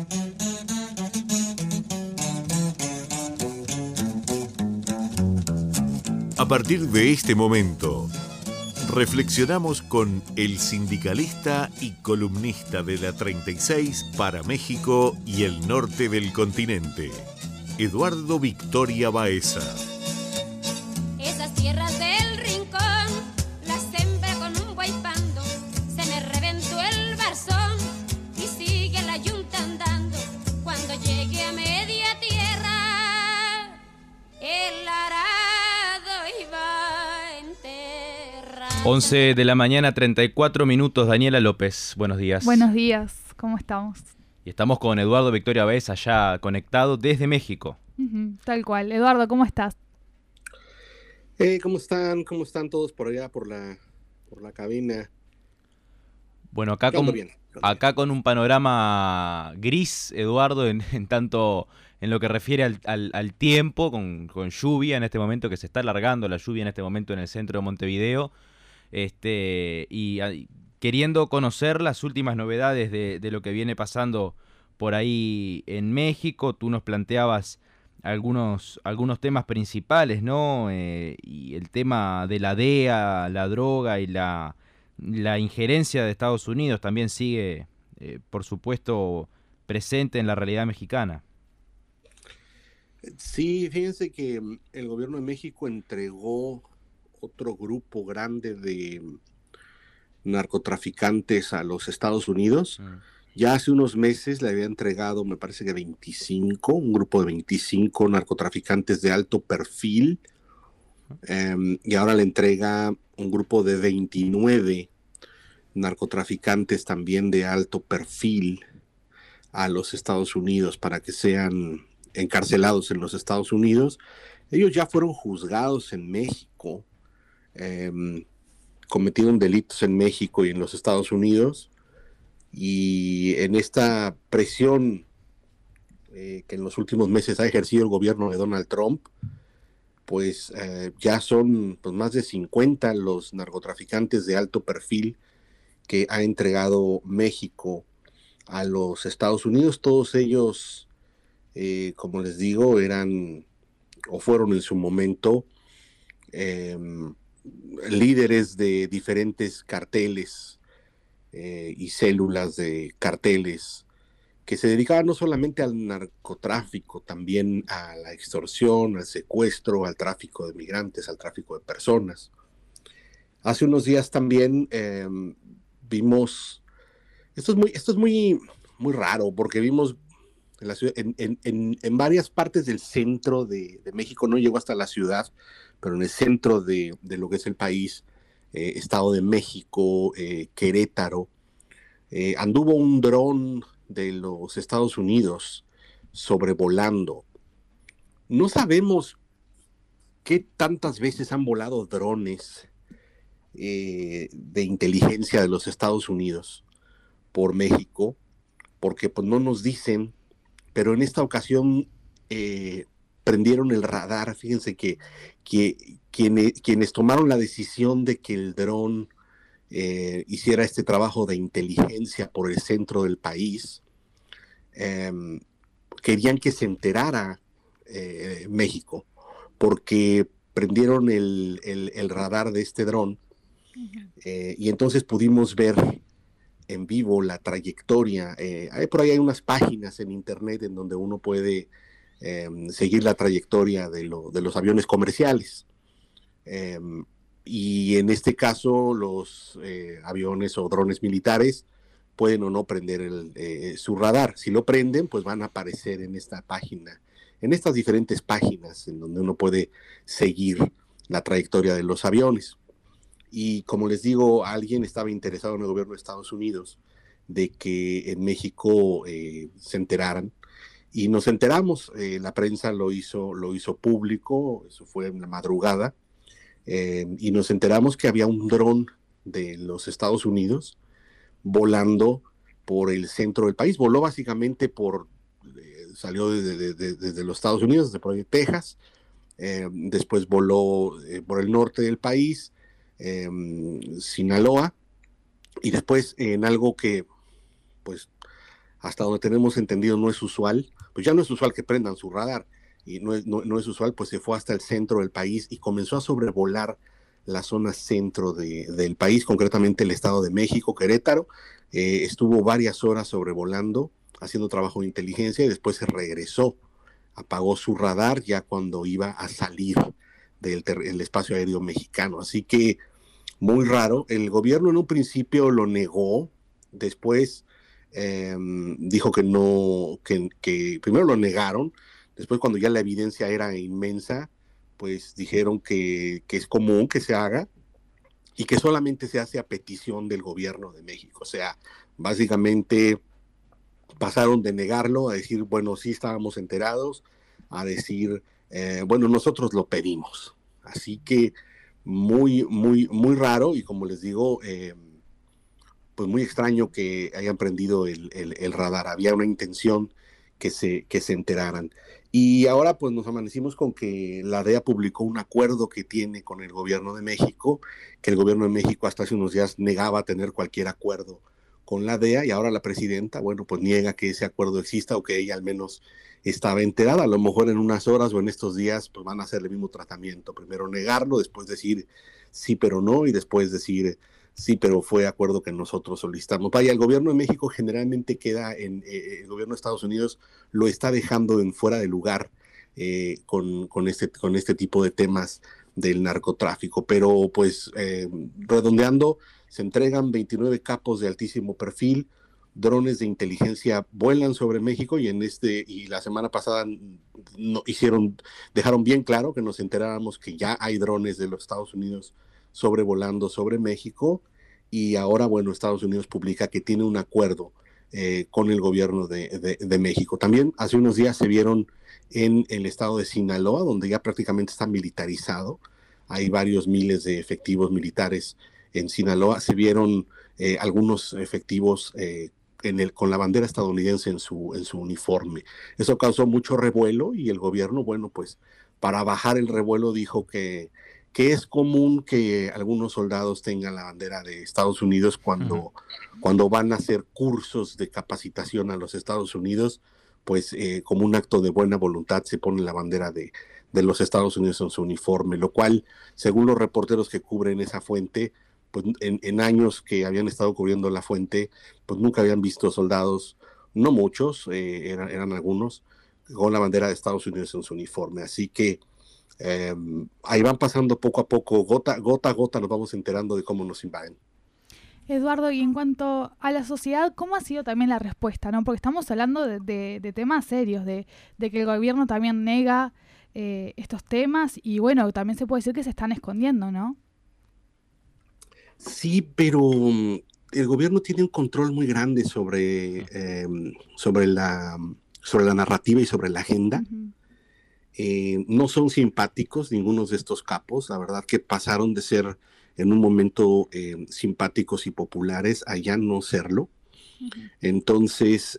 A partir de este momento, reflexionamos con el sindicalista y columnista de la 36 para México y el norte del continente, Eduardo Victoria Baeza. Esas tierras del rincón las sembré con un guaypando, se me reventó el barzón y sigue la yunta andando. Cuando llegue a media tierra, el arado iba a enterrar. 11 de la mañana, 34 minutos. Daniela López, buenos días. Buenos días, ¿cómo estamos? Y estamos con Eduardo Victoria Baeza, ya conectado desde México. Tal cual. Eduardo, ¿cómo estás? ¿Cómo están? ¿Cómo están todos por allá, por la cabina? Bueno, acá con un panorama gris, Eduardo, en tanto en lo que refiere al tiempo, con lluvia en este momento, que se está alargando la lluvia en este momento en el centro de Montevideo, y queriendo conocer las últimas novedades de lo que viene pasando por ahí en México. Tú nos planteabas algunos temas principales, ¿no? Y el tema de la DEA, la droga y la injerencia de Estados Unidos también sigue, por supuesto, presente en la realidad mexicana. Sí, fíjense que el gobierno de México entregó otro grupo grande de narcotraficantes a los Estados Unidos. Ya hace unos meses le había entregado, me parece que 25, un grupo de 25 narcotraficantes de alto perfil, y ahora le entrega un grupo de 29 narcotraficantes también de alto perfil a los Estados Unidos para que sean encarcelados en los Estados Unidos. Ellos ya fueron juzgados en México, cometieron delitos en México y en los Estados Unidos, y en esta presión que en los últimos meses ha ejercido el gobierno de Donald Trump, pues ya son más de 50 los narcotraficantes de alto perfil que ha entregado México a los Estados Unidos. Todos ellos, como les digo, eran o fueron en su momento líderes de diferentes carteles y células de carteles que se dedicaban no solamente al narcotráfico, también a la extorsión, al secuestro, al tráfico de migrantes, al tráfico de personas. Hace unos días también vimos, esto es muy raro, porque vimos en la ciudad, en varias partes del centro de México, no llegó hasta la ciudad, pero en el centro de lo que es el país, Estado de México, Querétaro, anduvo un dron de los Estados Unidos sobrevolando. No sabemos qué tantas veces han volado drones de inteligencia de los Estados Unidos por México, porque pues no nos dicen, pero en esta ocasión prendieron el radar. Fíjense que quienes tomaron la decisión de que el dron hiciera este trabajo de inteligencia por el centro del país, querían que se enterara México, porque prendieron el radar de este dron, y entonces pudimos ver en vivo la trayectoria. Por ahí hay unas páginas en internet en donde uno puede seguir la trayectoria de los aviones comerciales. Y en este caso los aviones o drones militares pueden o no prender su radar. Si lo prenden, pues van a aparecer en esta página, en estas diferentes páginas en donde uno puede seguir la trayectoria de los aviones. Y como les digo, alguien estaba interesado en el gobierno de Estados Unidos de que en México se enteraran, y nos enteramos. La prensa lo hizo público, eso fue en la madrugada, y nos enteramos que había un dron de los Estados Unidos volando por el centro del país. Voló básicamente salió desde los Estados Unidos, desde por ahí de Texas, después voló por el norte del país, Sinaloa, y después en algo que pues hasta donde tenemos entendido no es usual, pues ya no es usual que prendan su radar, y no es usual, pues se fue hasta el centro del país y comenzó a sobrevolar la zona centro del país, concretamente el Estado de México, Querétaro. Estuvo varias horas sobrevolando, haciendo trabajo de inteligencia, y después se regresó, apagó su radar ya cuando iba a salir del espacio aéreo mexicano. Así que muy raro. El gobierno en un principio lo negó, después dijo que no, que primero lo negaron, después cuando ya la evidencia era inmensa, pues dijeron que es común que se haga y que solamente se hace a petición del gobierno de México. O sea, básicamente pasaron de negarlo a decir, bueno, sí estábamos enterados, a decir, bueno, nosotros lo pedimos. Así que muy raro, y como les digo, pues muy extraño que hayan prendido el radar. Había una intención que se enteraran. Y ahora pues nos amanecimos con que la DEA publicó un acuerdo que tiene con el gobierno de México, que el gobierno de México hasta hace unos días negaba tener cualquier acuerdo con la DEA, y ahora la presidenta, bueno, pues niega que ese acuerdo exista, o que ella al menos estaba enterada. A lo mejor en unas horas o en estos días pues van a hacer el mismo tratamiento. Primero negarlo, después decir sí pero no, y después decir sí, pero fue acuerdo que nosotros solicitamos. Vaya, el gobierno de México generalmente queda el gobierno de Estados Unidos lo está dejando en fuera de lugar con este tipo de temas del narcotráfico. Pero pues redondeando, se entregan 29 capos de altísimo perfil, drones de inteligencia vuelan sobre México, y la semana pasada dejaron bien claro que nos enteráramos que ya hay drones de los Estados Unidos sobrevolando sobre México. Y ahora, bueno, Estados Unidos publica que tiene un acuerdo con el gobierno de México. También hace unos días se vieron en el estado de Sinaloa, donde ya prácticamente está militarizado. Hay varios miles de efectivos militares en Sinaloa. Se vieron algunos efectivos con la bandera estadounidense en su uniforme. Eso causó mucho revuelo, y el gobierno, bueno, pues para bajar el revuelo dijo que es común que algunos soldados tengan la bandera de Estados Unidos cuando van a hacer cursos de capacitación a los Estados Unidos, pues como un acto de buena voluntad se pone la bandera de los Estados Unidos en su uniforme, lo cual, según los reporteros que cubren esa fuente, pues en años que habían estado cubriendo la fuente, pues nunca habían visto soldados, no muchos, eran algunos, con la bandera de Estados Unidos en su uniforme. Así que ahí van pasando poco a poco, gota a gota nos vamos enterando de cómo nos invaden. Eduardo, y en cuanto a la sociedad, ¿cómo ha sido también la respuesta, ¿no? Porque estamos hablando de temas serios, de que el gobierno también nega estos temas, y bueno, también se puede decir que se están escondiendo, ¿no? Sí, pero el gobierno tiene un control muy grande sobre la narrativa y sobre la agenda. Uh-huh. No son simpáticos ninguno de estos capos, la verdad que pasaron de ser en un momento simpáticos y populares a ya no serlo. Uh-huh. Entonces,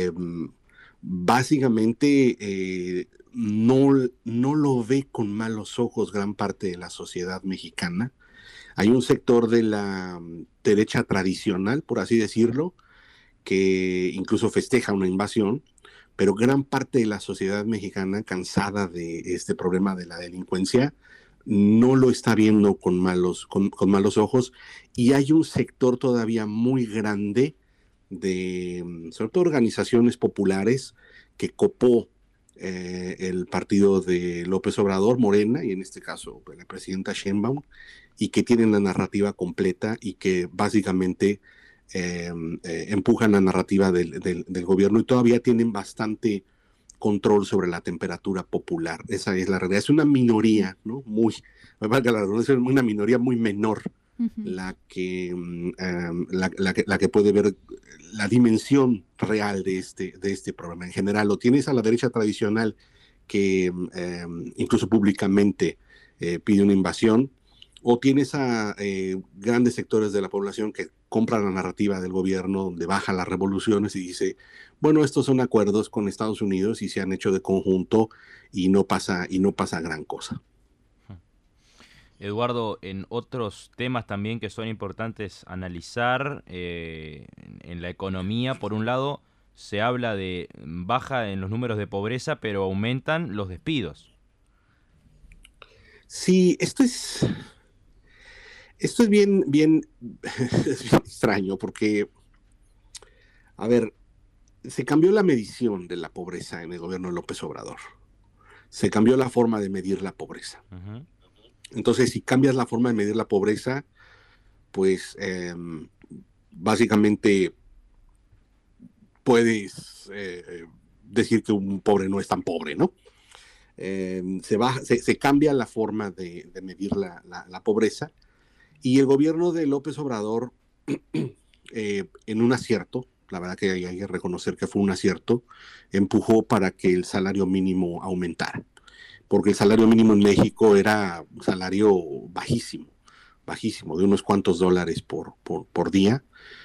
básicamente no lo ve con malos ojos gran parte de la sociedad mexicana. Hay un sector de la derecha tradicional, por así decirlo, que incluso festeja una invasión, pero gran parte de la sociedad mexicana, cansada de este problema de la delincuencia, no lo está viendo con malos ojos, y hay un sector todavía muy grande de, sobre todo, organizaciones populares que copó el partido de López Obrador, Morena, y en este caso la presidenta Sheinbaum, y que tienen la narrativa completa y que básicamente empujan la narrativa del gobierno, y todavía tienen bastante control sobre la temperatura popular. Esa es la realidad. Es una minoría, ¿no? Es una minoría muy menor, uh-huh, la que puede ver la dimensión real de este problema. En general, lo tienes a la derecha tradicional, que incluso públicamente pide una invasión, o tienes a grandes sectores de la población que compran la narrativa del gobierno, donde baja las revoluciones y dice, bueno, estos son acuerdos con Estados Unidos y se han hecho de conjunto, y no pasa gran cosa. Eduardo, en otros temas también que son importantes analizar, en la economía, por un lado, se habla de baja en los números de pobreza, pero aumentan los despidos. Sí, esto es bien, es bien extraño porque, a ver, se cambió la medición de la pobreza en el gobierno de López Obrador. Se cambió la forma de medir la pobreza. Uh-huh. Entonces, si cambias la forma de medir la pobreza, pues básicamente puedes decir que un pobre no es tan pobre, ¿no? Se cambia la forma de medir la pobreza, y el gobierno de López Obrador, en un acierto, la verdad que hay que reconocer que fue un acierto, empujó para que el salario mínimo aumentara, porque el salario mínimo en México era un salario bajísimo, de unos cuantos dólares por día.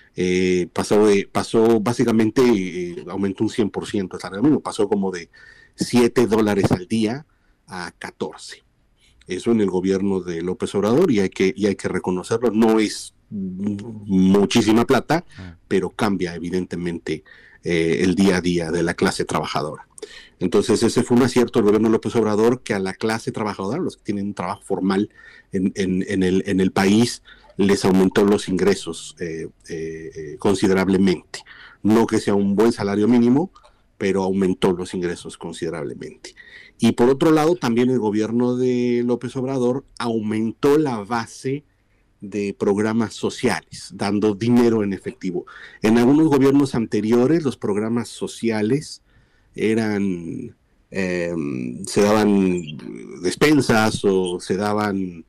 Pasó básicamente, aumentó un 100% el salario mínimo, pasó como de $7 al día a 14. Eso en el gobierno de López Obrador, y hay que reconocerlo. No es muchísima plata, pero cambia evidentemente el día a día de la clase trabajadora. Entonces ese fue un acierto del gobierno de López Obrador, que a la clase trabajadora, los que tienen un trabajo formal en el país, les aumentó los ingresos considerablemente. No que sea un buen salario mínimo, pero aumentó los ingresos considerablemente. Y por otro lado, también el gobierno de López Obrador aumentó la base de programas sociales, dando dinero en efectivo. En algunos gobiernos anteriores, los programas sociales se daban despensas, o se daban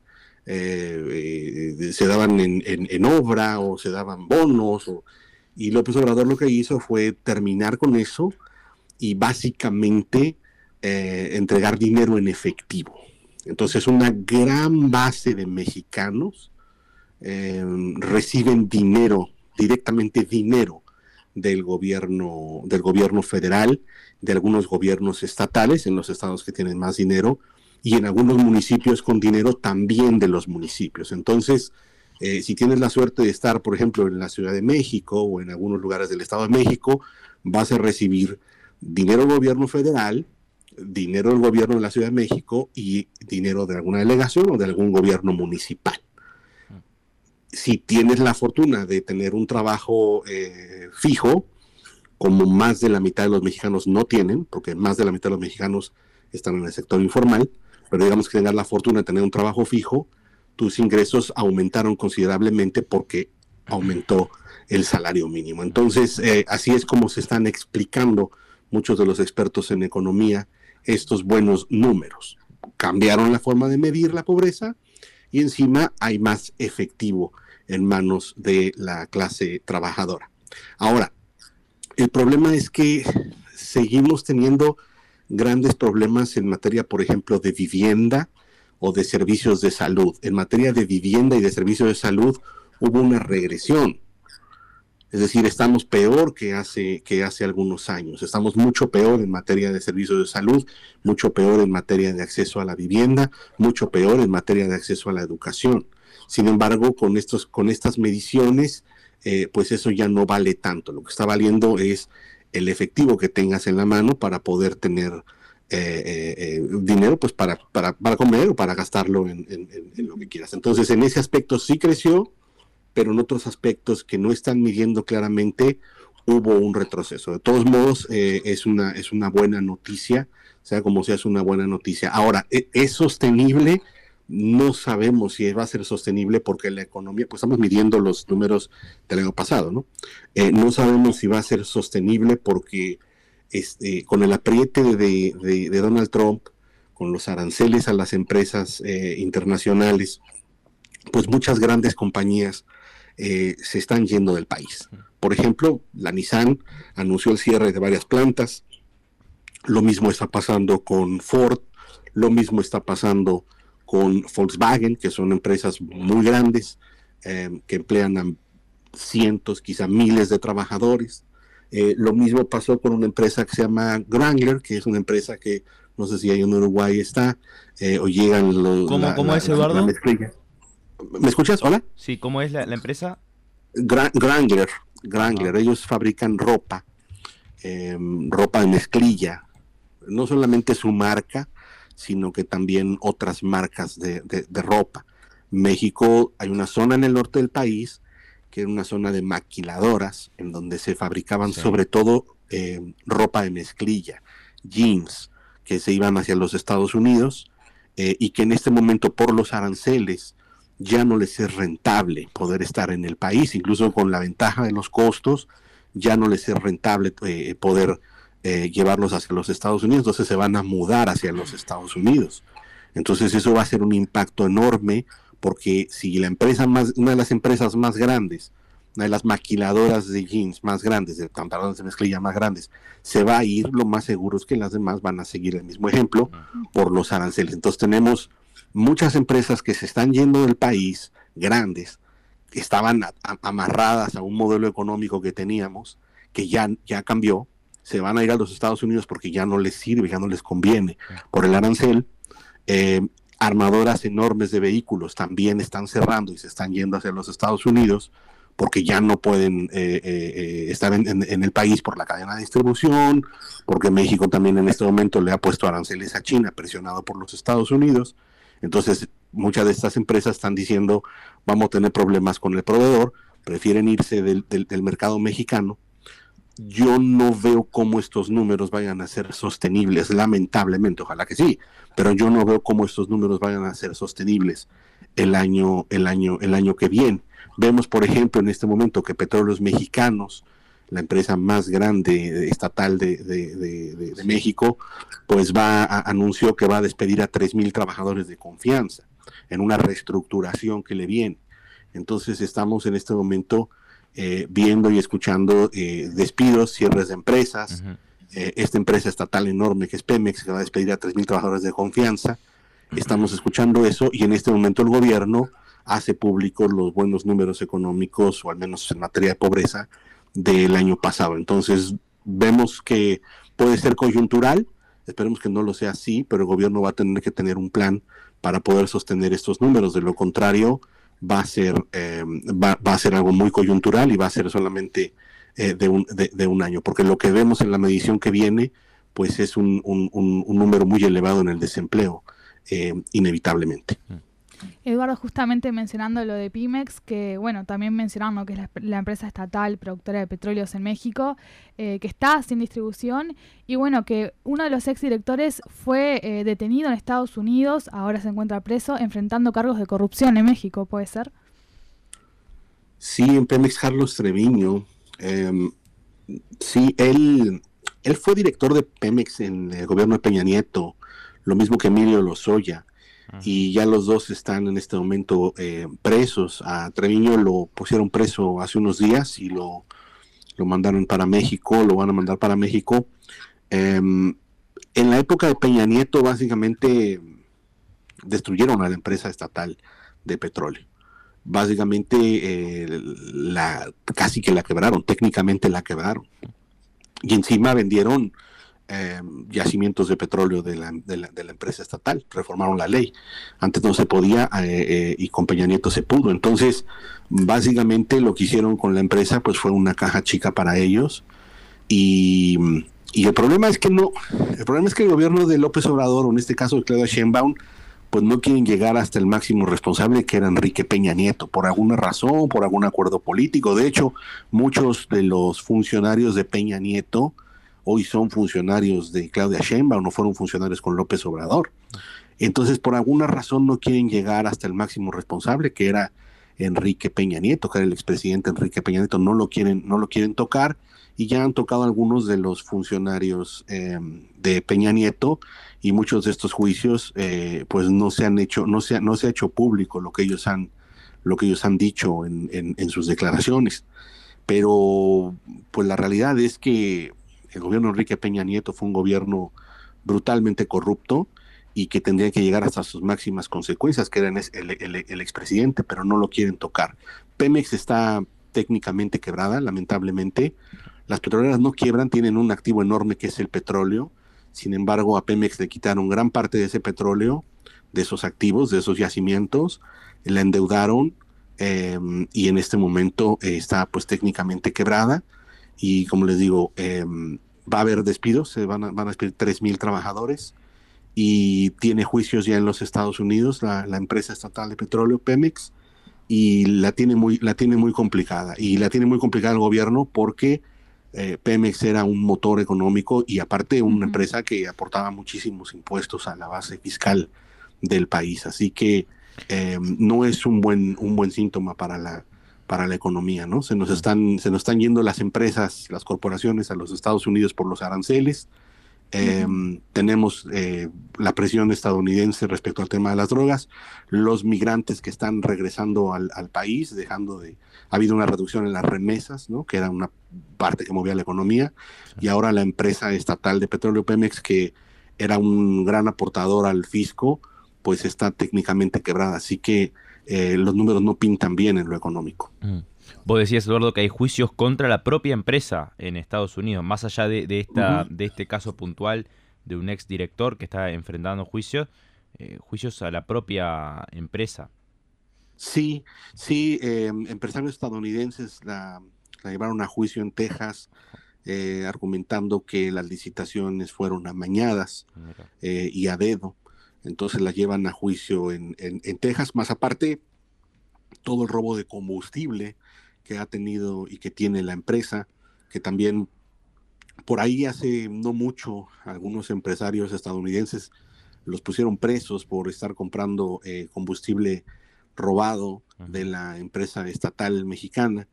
en obra, o se daban bonos, y López Obrador lo que hizo fue terminar con eso y básicamente entregar dinero en efectivo. Entonces una gran base de mexicanos reciben directamente dinero del gobierno federal, de algunos gobiernos estatales, en los estados que tienen más dinero, y en algunos municipios con dinero también de los municipios. Entonces, si tienes la suerte de estar, por ejemplo, en la Ciudad de México o en algunos lugares del Estado de México, vas a recibir dinero del gobierno federal, dinero del gobierno de la Ciudad de México y dinero de alguna delegación o de algún gobierno municipal. Si tienes la fortuna de tener un trabajo fijo, como más de la mitad de los mexicanos no tienen, porque más de la mitad de los mexicanos están en el sector informal, pero digamos que tengas la fortuna de tener un trabajo fijo, tus ingresos aumentaron considerablemente porque aumentó el salario mínimo. Entonces, así es como se están explicando muchos de los expertos en economía estos buenos números. Cambiaron la forma de medir la pobreza y encima hay más efectivo en manos de la clase trabajadora. Ahora, el problema es que seguimos teniendo grandes problemas en materia, por ejemplo, de vivienda o de servicios de salud. En materia de vivienda y de servicios de salud hubo una regresión. Es decir, estamos peor que hace algunos años. Estamos mucho peor en materia de servicios de salud, mucho peor en materia de acceso a la vivienda, mucho peor en materia de acceso a la educación. Sin embargo, con estas mediciones, pues eso ya no vale tanto. Lo que está valiendo es el efectivo que tengas en la mano para poder tener dinero, pues para comer o para gastarlo en lo que quieras. Entonces, en ese aspecto sí creció, pero en otros aspectos que no están midiendo claramente hubo un retroceso. De todos modos, es una buena noticia, sea como sea, es una buena noticia. Ahora, ¿es sostenible? No sabemos si va a ser sostenible, porque la economía, pues estamos midiendo los números del año pasado, ¿no? No sabemos si va a ser sostenible porque con el apriete de Donald Trump, con los aranceles a las empresas internacionales, pues muchas grandes compañías se están yendo del país. Por ejemplo, la Nissan anunció el cierre de varias plantas. Lo mismo está pasando con Ford, lo mismo está pasando con Volkswagen, que son empresas muy grandes, que emplean a cientos, quizá miles de trabajadores. Lo mismo pasó con una empresa que se llama Wrangler, que es una empresa que no sé si ahí en Uruguay está, o llegan los... ¿Cómo es, Eduardo? ¿Me escuchas? ¿Hola? Sí, ¿cómo es la empresa? Wrangler. Ellos fabrican ropa ropa de mezclilla, no solamente su marca, sino que también otras marcas de ropa. México, hay una zona en el norte del país que era una zona de maquiladoras, en donde se fabricaban sobre todo ropa de mezclilla, jeans, que se iban hacia los Estados Unidos, y que en este momento por los aranceles ya no les es rentable poder estar en el país, incluso con la ventaja de los costos, ya no les es rentable poder llevarlos hacia los Estados Unidos, entonces se van a mudar hacia los Estados Unidos. Entonces eso va a ser un impacto enorme, porque si la empresa una de las empresas más grandes, una de las maquiladoras de jeans más grandes, de pantalones de mezclilla más grandes, se va a ir, lo más seguro es que las demás van a seguir el mismo ejemplo por los aranceles. Entonces tenemos muchas empresas que se están yendo del país, grandes, que estaban amarradas a un modelo económico que teníamos, que ya cambió, se van a ir a los Estados Unidos porque ya no les sirve, ya no les conviene por el arancel. Armadoras enormes de vehículos también están cerrando y se están yendo hacia los Estados Unidos porque ya no pueden estar en el país por la cadena de distribución, porque México también en este momento le ha puesto aranceles a China, presionado por los Estados Unidos. Entonces muchas de estas empresas están diciendo, vamos a tener problemas con el proveedor, prefieren irse del mercado mexicano. Yo no veo cómo estos números vayan a ser sostenibles, lamentablemente, ojalá que sí, pero yo no veo cómo estos números vayan a ser sostenibles el año que viene. Vemos, por ejemplo, en este momento que Petróleos Mexicanos, la empresa más grande estatal de México, pues anunció que va a despedir a 3,000 trabajadores de confianza en una reestructuración que le viene. Entonces estamos en este momento viendo y escuchando despidos, cierres de empresas, esta empresa estatal enorme que es Pemex, que va a despedir a 3,000 trabajadores de confianza. Estamos escuchando eso y en este momento el gobierno hace públicos los buenos números económicos, o al menos en materia de pobreza, del año pasado. Entonces vemos que puede ser coyuntural, esperemos que no lo sea así, pero el gobierno va a tener que tener un plan para poder sostener estos números. De lo contrario, va a ser algo muy coyuntural y va a ser solamente de un año, porque lo que vemos en la medición que viene, pues es un número muy elevado en el desempleo, inevitablemente. Eduardo, justamente mencionando lo de Pemex, que bueno, también mencionando que es la empresa estatal productora de petróleos en México, que está sin distribución, y bueno, que uno de los exdirectores fue detenido en Estados Unidos, ahora se encuentra preso, enfrentando cargos de corrupción en México, ¿puede ser? Sí, en Pemex, Carlos Treviño, sí, él fue director de Pemex en el gobierno de Peña Nieto, lo mismo que Emilio Lozoya. Y ya los dos están en este momento presos. A Treviño lo pusieron preso hace unos días y lo mandaron para México, lo van a mandar para México. En la época de Peña Nieto, básicamente destruyeron a la empresa estatal de petróleo. Básicamente casi que la quebraron, técnicamente la quebraron. Y encima vendieron yacimientos de petróleo de la empresa estatal, reformaron la ley. Antes no se podía y con Peña Nieto se pudo. Entonces, básicamente lo que hicieron con la empresa pues fue una caja chica para ellos. Y el problema es que el gobierno de López Obrador, o en este caso de Claudia Sheinbaum, pues no quieren llegar hasta el máximo responsable, que era Enrique Peña Nieto, por alguna razón, por algún acuerdo político. De hecho, muchos de los funcionarios de Peña Nieto hoy son funcionarios de Claudia Sheinbaum, no fueron funcionarios con López Obrador. Entonces, por alguna razón no quieren llegar hasta el máximo responsable, que era Enrique Peña Nieto, que era el expresidente Enrique Peña Nieto, no lo quieren tocar, y ya han tocado algunos de los funcionarios de Peña Nieto, y muchos de estos juicios pues no se ha hecho público lo que ellos han dicho en sus declaraciones. Pero pues la realidad es que el gobierno de Enrique Peña Nieto fue un gobierno brutalmente corrupto y que tendría que llegar hasta sus máximas consecuencias, que eran el expresidente, pero no lo quieren tocar. Pemex está técnicamente quebrada, lamentablemente. Las petroleras no quiebran, tienen un activo enorme que es el petróleo. Sin embargo, a Pemex le quitaron gran parte de ese petróleo, de esos activos, de esos yacimientos, la endeudaron y en este momento está pues técnicamente quebrada. Y como les digo, va a haber despidos, se van a despedir 3,000 trabajadores, y tiene juicios ya en los Estados Unidos, la empresa estatal de petróleo Pemex, y la tiene muy complicada. Y la tiene muy complicada el gobierno porque Pemex era un motor económico y aparte una empresa que aportaba muchísimos impuestos a la base fiscal del país. Así que no es un buen síntoma para la economía, ¿no? Se nos están yendo las empresas, las corporaciones a los Estados Unidos por los aranceles. Tenemos la presión estadounidense respecto al tema de las drogas, los migrantes que están regresando al país, ha habido una reducción en las remesas, ¿no? Que era una parte que movía la economía, y ahora la empresa estatal de petróleo Pemex, que era un gran aportador al fisco, pues está técnicamente quebrada, así que los números no pintan bien en lo económico. Vos decías, Eduardo, que hay juicios contra la propia empresa en Estados Unidos, más allá de este caso puntual de un exdirector que está enfrentando juicios a la propia empresa. Sí, empresarios estadounidenses la llevaron a juicio en Texas, argumentando que las licitaciones fueron amañadas y a dedo. Entonces la llevan a juicio en Texas, más aparte todo el robo de combustible que ha tenido y que tiene la empresa, que también por ahí hace no mucho algunos empresarios estadounidenses los pusieron presos por estar comprando combustible robado de la empresa estatal mexicana.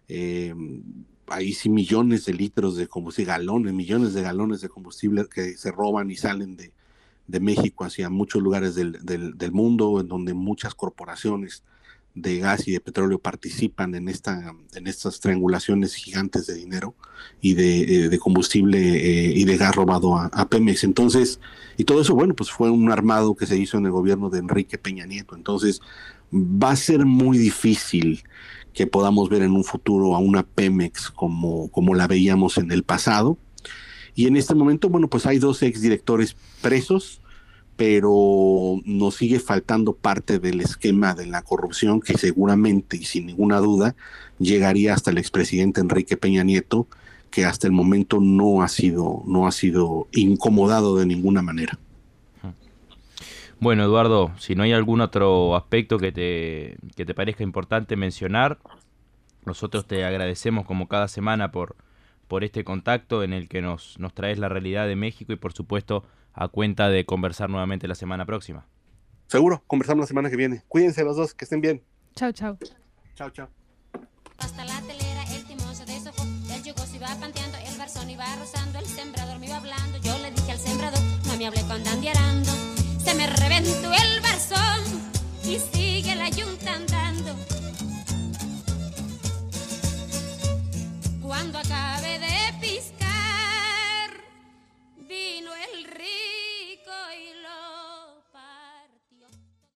Ahí sí millones de litros de combustible, millones de galones de combustible que se roban y salen de México hacia muchos lugares del mundo, en donde muchas corporaciones de gas y de petróleo participan en estas triangulaciones gigantes de dinero y de combustible y de gas robado a Pemex. Entonces, y todo eso, bueno, pues fue un armado que se hizo en el gobierno de Enrique Peña Nieto. Entonces, va a ser muy difícil que podamos ver en un futuro a una Pemex como la veíamos en el pasado. Y en este momento, bueno, pues hay 2 exdirectores presos, pero nos sigue faltando parte del esquema de la corrupción que seguramente y sin ninguna duda llegaría hasta el expresidente Enrique Peña Nieto, que hasta el momento no ha sido incomodado de ninguna manera. Bueno, Eduardo, si no hay algún otro aspecto que te parezca importante mencionar, nosotros te agradecemos como cada semana por este contacto en el que nos traes la realidad de México y por supuesto a cuenta de conversar nuevamente la semana próxima. Seguro, conversamos la semana que viene. Cuídense los dos, que estén bien. Chau, chau. Chau, chau. Hasta la telera el timón se deshojó, el yugo se iba panteando, el barzón iba rozando, el sembrador me iba hablando. Yo le dije al sembrador, no me hable con dandiarando. Se me reventó el barzón y sigue la yunta andando. Cuando acabe